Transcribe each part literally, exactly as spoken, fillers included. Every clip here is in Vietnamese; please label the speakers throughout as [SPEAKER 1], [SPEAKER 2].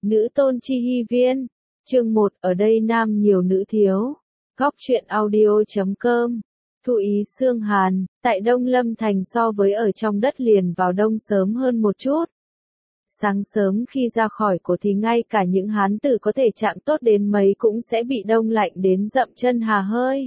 [SPEAKER 1] Nữ tôn chi hy viên. Chương một, ở đây nam nhiều nữ thiếu. Góc truyện audio chấm com. Thụ ý Sương Hàn, tại Đông Lâm Thành so với ở trong đất liền vào đông sớm hơn một chút. Sáng sớm khi ra khỏi cổ thì ngay cả những hán tử có thể trạng tốt đến mấy cũng sẽ bị đông lạnh đến dậm chân hà hơi.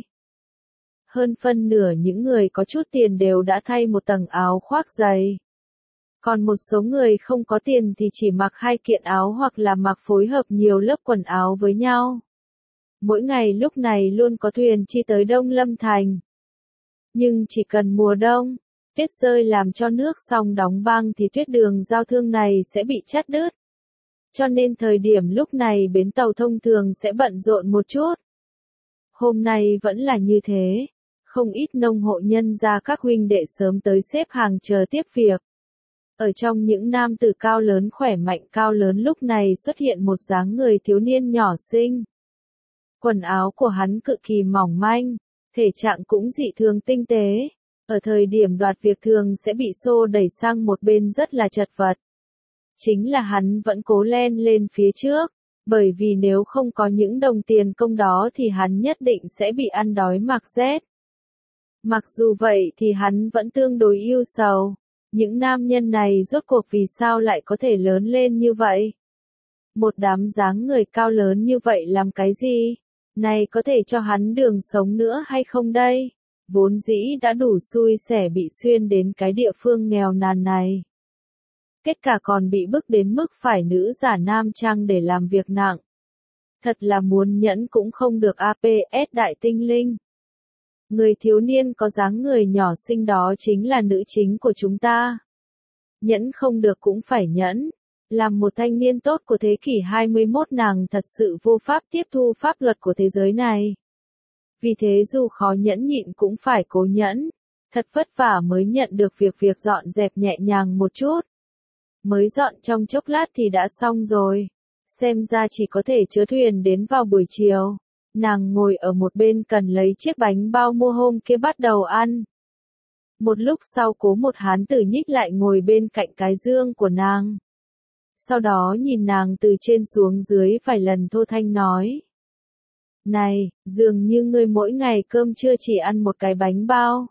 [SPEAKER 1] Hơn phân nửa những người có chút tiền đều đã thay một tầng áo khoác dày. Còn một số người không có tiền thì chỉ mặc hai kiện áo hoặc là mặc phối hợp nhiều lớp quần áo với nhau. Mỗi ngày lúc này luôn có thuyền chi tới Đông Lâm Thành. Nhưng chỉ cần mùa đông, tuyết rơi làm cho nước sông đóng băng thì tuyết đường giao thương này sẽ bị chắt đứt. Cho nên thời điểm lúc này bến tàu thông thường sẽ bận rộn một chút. Hôm nay vẫn là như thế, không ít nông hộ nhân gia các huynh đệ sớm tới xếp hàng chờ tiếp việc. Ở trong những nam tử cao lớn khỏe mạnh cao lớn lúc này xuất hiện một dáng người thiếu niên nhỏ xinh. Quần áo của hắn cực kỳ mỏng manh, thể trạng cũng dị thường tinh tế. Ở thời điểm đoạt việc thường sẽ bị xô đẩy sang một bên rất là chật vật. Chính là hắn vẫn cố len lên phía trước, bởi vì nếu không có những đồng tiền công đó thì hắn nhất định sẽ bị ăn đói mặc rét. Mặc dù vậy thì hắn vẫn tương đối yêu sầu. Những nam nhân này rốt cuộc vì sao lại có thể lớn lên như vậy? Một đám dáng người cao lớn như vậy làm cái gì? Này có thể cho hắn đường sống nữa hay không đây? Vốn dĩ đã đủ xui xẻ bị xuyên đến cái địa phương nghèo nàn này. Kết cả còn bị bức đến mức phải nữ giả nam trang để làm việc nặng. Thật là muốn nhẫn cũng không được a pê ét đại tinh linh. Người thiếu niên có dáng người nhỏ xinh đó chính là nữ chính của chúng ta. Nhẫn không được cũng phải nhẫn. Làm một thanh niên tốt của thế kỷ hai mươi mốt nàng thật sự vô pháp tiếp thu pháp luật của thế giới này. Vì thế dù khó nhẫn nhịn cũng phải cố nhẫn. Thật vất vả mới nhận được việc việc dọn dẹp nhẹ nhàng một chút. Mới dọn trong chốc lát thì đã xong rồi. Xem ra chỉ có thể chứa thuyền đến vào buổi chiều. Nàng ngồi ở một bên cần lấy chiếc bánh bao mua hôm kia bắt đầu ăn. Một lúc sau cố một hán tử nhích lại ngồi bên cạnh cái giường của nàng. Sau đó nhìn nàng từ trên xuống dưới vài lần thô thanh nói. Này, dường như ngươi mỗi ngày cơm trưa chỉ ăn một cái bánh bao.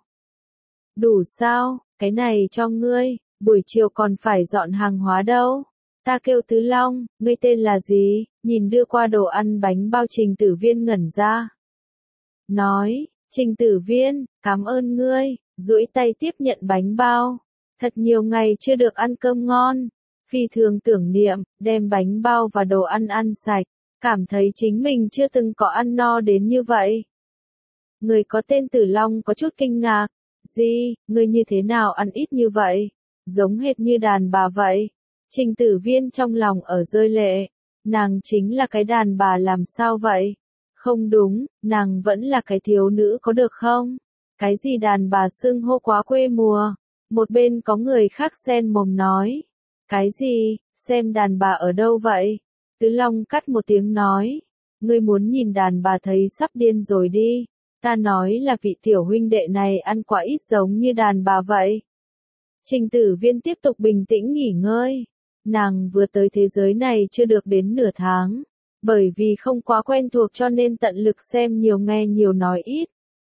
[SPEAKER 1] Đủ sao, cái này cho ngươi, buổi chiều còn phải dọn hàng hóa đâu. Ta kêu Tứ Long, ngươi tên là gì? Nhìn đưa qua đồ ăn bánh bao Trình Tử Viên ngẩn ra. Nói, Trình Tử Viên, cảm ơn ngươi, duỗi tay tiếp nhận bánh bao. Thật nhiều ngày chưa được ăn cơm ngon. Phi thường tưởng niệm, đem bánh bao và đồ ăn ăn sạch. Cảm thấy chính mình chưa từng có ăn no đến như vậy. Người có tên Tử Long có chút kinh ngạc. Gì, ngươi như thế nào ăn ít như vậy? Giống hệt như đàn bà vậy. Trình Tử Viên trong lòng ở rơi lệ. Nàng chính là cái đàn bà làm sao vậy? Không đúng, nàng vẫn là cái thiếu nữ có được không? Cái gì đàn bà xưng hô quá quê mùa? Một bên có người khác xen mồm nói. Cái gì, xem đàn bà ở đâu vậy? Tứ Long cắt một tiếng nói. Ngươi muốn nhìn đàn bà thấy sắp điên rồi đi. Ta nói là vị tiểu huynh đệ này ăn quá ít giống như đàn bà vậy. Trình Tử Viên tiếp tục bình tĩnh nghỉ ngơi. Nàng vừa tới thế giới này chưa được đến nửa tháng. Bởi vì không quá quen thuộc cho nên tận lực xem nhiều nghe nhiều nói ít.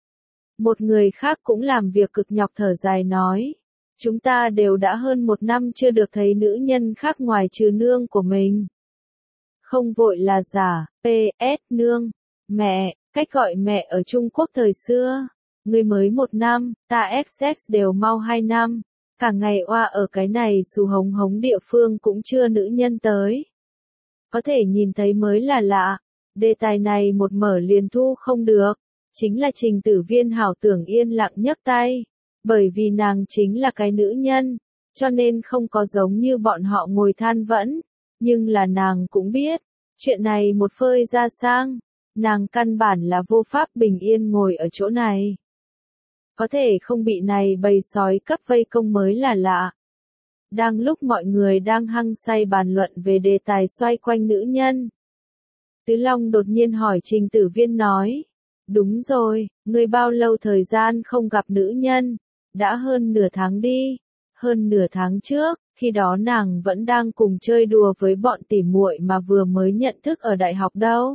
[SPEAKER 1] Một người khác cũng làm việc cực nhọc thở dài nói. Chúng ta đều đã hơn một năm chưa được thấy nữ nhân khác ngoài trừ nương của mình. Không vội là giả, pê ét nương. Mẹ, cách gọi mẹ ở Trung Quốc thời xưa. Người mới một năm, ta ích ích đều mau hai năm. Cả ngày oa ở cái này xù hống hống địa phương cũng chưa nữ nhân tới. Có thể nhìn thấy mới là lạ. Đề tài này một mở liền thu không được. Chính là Trình Tử Viên hảo tưởng yên lặng nhấc tay. Bởi vì nàng chính là cái nữ nhân. Cho nên không có giống như bọn họ ngồi than vãn. Nhưng là nàng cũng biết. Chuyện này một phơi ra sang. Nàng căn bản là vô pháp bình yên ngồi ở chỗ này. Có thể không bị này bầy sói cấp vây công mới là lạ. Đang lúc mọi người đang hăng say bàn luận về đề tài xoay quanh nữ nhân. Tứ Long đột nhiên hỏi Trình Tử Viên nói. Đúng rồi, ngươi bao lâu thời gian không gặp nữ nhân? Đã hơn nửa tháng đi. Hơn nửa tháng trước, Khi đó nàng vẫn đang cùng chơi đùa với bọn tỉ muội mà vừa mới nhận thức ở đại học đâu.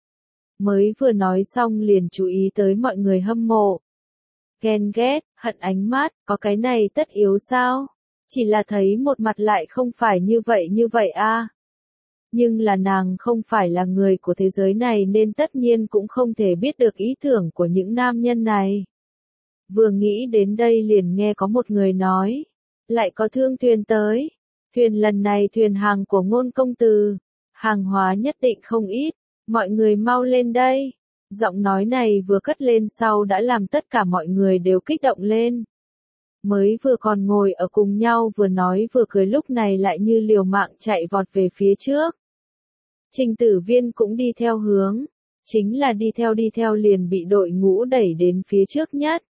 [SPEAKER 1] Mới vừa nói xong liền chú ý tới mọi người hâm mộ. Ghen ghét, hận ánh mắt, có cái này tất yếu sao? Chỉ là thấy một mặt lại không phải như vậy như vậy a. Nhưng là nàng không phải là người của thế giới này nên tất nhiên cũng không thể biết được ý tưởng của những nam nhân này. Vừa nghĩ đến đây liền nghe có một người nói, lại có thương thuyền tới. Thuyền lần này thuyền hàng của Ngôn công tử, hàng hóa nhất định không ít, mọi người mau lên đây. Giọng nói này vừa cất lên sau đã làm tất cả mọi người đều kích động lên. Mới vừa còn ngồi ở cùng nhau vừa nói vừa cười lúc này lại như liều mạng chạy vọt về phía trước. Trình Tử Viên cũng đi theo hướng, chính là đi theo đi theo liền bị đội ngũ đẩy đến phía trước nhất.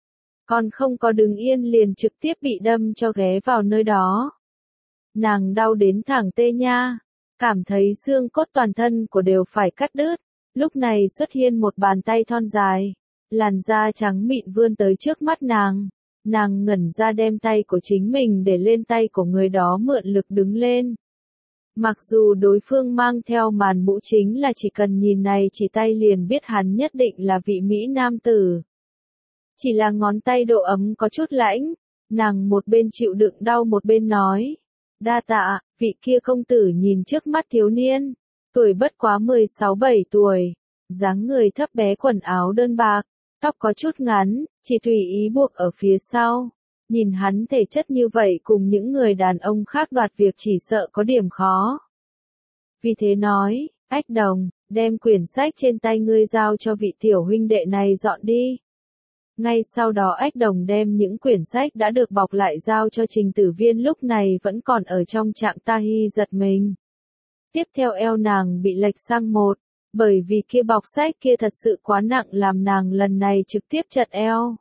[SPEAKER 1] Còn không có đứng yên liền trực tiếp bị đâm cho ghé vào nơi đó. Nàng đau đến thẳng tê nha, cảm thấy xương cốt toàn thân của đều phải cắt đứt. Lúc này xuất hiện một bàn tay thon dài, làn da trắng mịn vươn tới trước mắt nàng. Nàng ngẩn ra đem tay của chính mình để lên tay của người đó mượn lực đứng lên. Mặc dù đối phương mang theo màn mũ chính là chỉ cần nhìn này chỉ tay liền biết hắn nhất định là vị Mỹ nam tử. Chỉ là ngón tay độ ấm có chút lãnh, nàng một bên chịu đựng đau một bên nói. Đa tạ, vị kia công tử nhìn trước mắt thiếu niên, tuổi bất quá mười sáu bảy tuổi, dáng người thấp bé quần áo đơn bạc, tóc có chút ngắn, chỉ tùy ý buộc ở phía sau. Nhìn hắn thể chất như vậy cùng những người đàn ông khác đoạt việc chỉ sợ có điểm khó. Vì thế nói, Ách Đồng, đem quyển sách trên tay ngươi giao cho vị tiểu huynh đệ này dọn đi. Ngay sau đó Ách Đồng đem những quyển sách đã được bọc lại giao cho Trình Tử Viên lúc này vẫn còn ở trong trạng tahi giật mình. Tiếp theo eo nàng bị lệch sang một, bởi vì kia bọc sách kia thật sự quá nặng làm nàng lần này trực tiếp chật eo.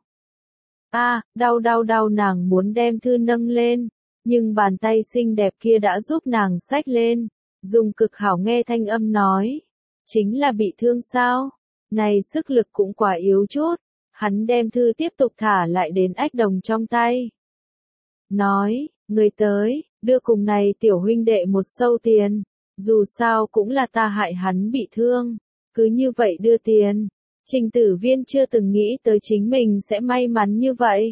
[SPEAKER 1] A, à, đau đau đau nàng muốn đem thư nâng lên, nhưng bàn tay xinh đẹp kia đã giúp nàng xách lên, dùng cực hảo nghe thanh âm nói, chính là bị thương sao? Này sức lực cũng quá yếu chút. Hắn đem thư tiếp tục thả lại đến Ách Đồng trong tay. Nói, người tới, đưa cùng này tiểu huynh đệ một sâu tiền, dù sao cũng là ta hại hắn bị thương, cứ như vậy đưa tiền. Trình Tử Viên chưa từng nghĩ tới chính mình sẽ may mắn như vậy.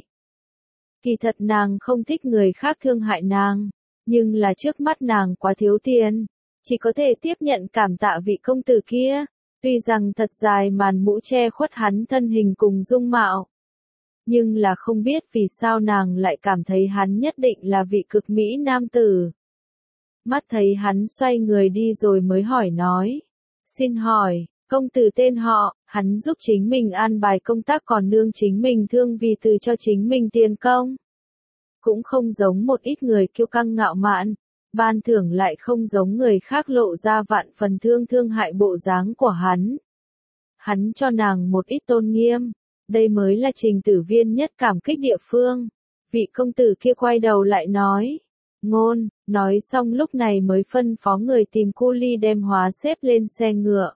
[SPEAKER 1] Kỳ thật nàng không thích người khác thương hại nàng, nhưng là trước mắt nàng quá thiếu tiền, chỉ có thể tiếp nhận cảm tạ vị công tử kia. Tuy rằng thật dài màn mũ che khuất hắn thân hình cùng dung mạo, nhưng là không biết vì sao nàng lại cảm thấy hắn nhất định là vị cực mỹ nam tử. Mắt thấy hắn xoay người đi rồi mới hỏi nói, xin hỏi, công tử tên họ, hắn giúp chính mình an bài công tác còn nương chính mình thương vì từ cho chính mình tiền công. Cũng không giống một ít người kiêu căng ngạo mạn, ban thưởng lại không giống người khác lộ ra vạn phần thương thương hại bộ dáng của hắn. Hắn cho nàng một ít tôn nghiêm, đây mới là Trình Tử Viên nhất cảm kích địa phương. Vị công tử kia quay đầu lại nói, Ngôn, nói xong lúc này mới phân phó người tìm cu ly đem hóa xếp lên xe ngựa.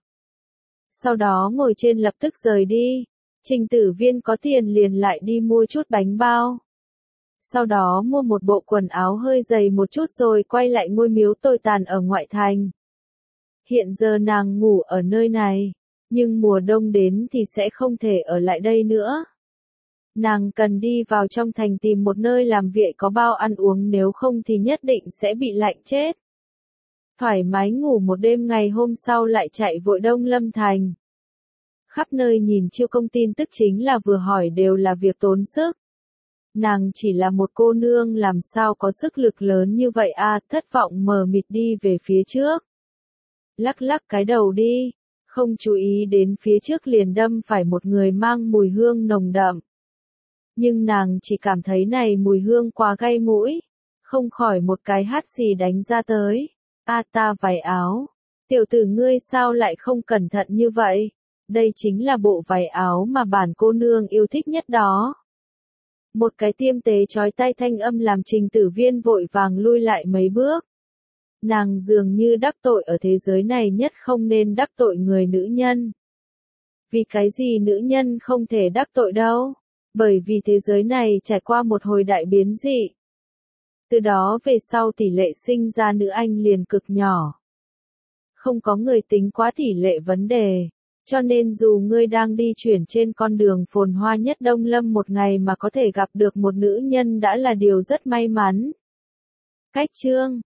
[SPEAKER 1] Sau đó ngồi trên lập tức rời đi, Trình Tử Viên có tiền liền lại đi mua chút bánh bao. Sau đó mua một bộ quần áo hơi dày một chút rồi quay lại ngôi miếu tồi tàn ở ngoại thành. Hiện giờ nàng ngủ ở nơi này, nhưng mùa đông đến thì sẽ không thể ở lại đây nữa. Nàng cần đi vào trong thành tìm một nơi làm việc có bao ăn uống nếu không thì nhất định sẽ bị lạnh chết. Thoải mái ngủ một đêm ngày hôm sau lại chạy vội Đông Lâm Thành. Khắp nơi nhìn chiêu công tin tức chính là vừa hỏi đều là việc tốn sức. Nàng chỉ là một cô nương làm sao có sức lực lớn như vậy à, thất vọng mờ mịt đi về phía trước. Lắc lắc cái đầu đi, không chú ý đến phía trước liền đâm phải một người mang mùi hương nồng đậm. Nhưng nàng chỉ cảm thấy này mùi hương quá gây mũi, không khỏi một cái hắt xì đánh ra tới. A ta váy áo, tiểu tử ngươi sao lại không cẩn thận như vậy? Đây chính là bộ váy áo mà bản cô nương yêu thích nhất đó. Một cái tiêm tế chói tai thanh âm làm Trình Tử Viên vội vàng lui lại mấy bước. Nàng dường như đắc tội ở thế giới này nhất không nên đắc tội người nữ nhân. Vì cái gì nữ nhân không thể đắc tội đâu? Bởi vì thế giới này trải qua một hồi đại biến dị. Từ đó về sau tỷ lệ sinh ra nữ anh liền cực nhỏ. Không có người tính quá tỷ lệ vấn đề. Cho nên dù ngươi đang đi chuyển trên con đường phồn hoa nhất Đông Lâm một ngày mà có thể gặp được một nữ nhân đã là điều rất may mắn. Cách chương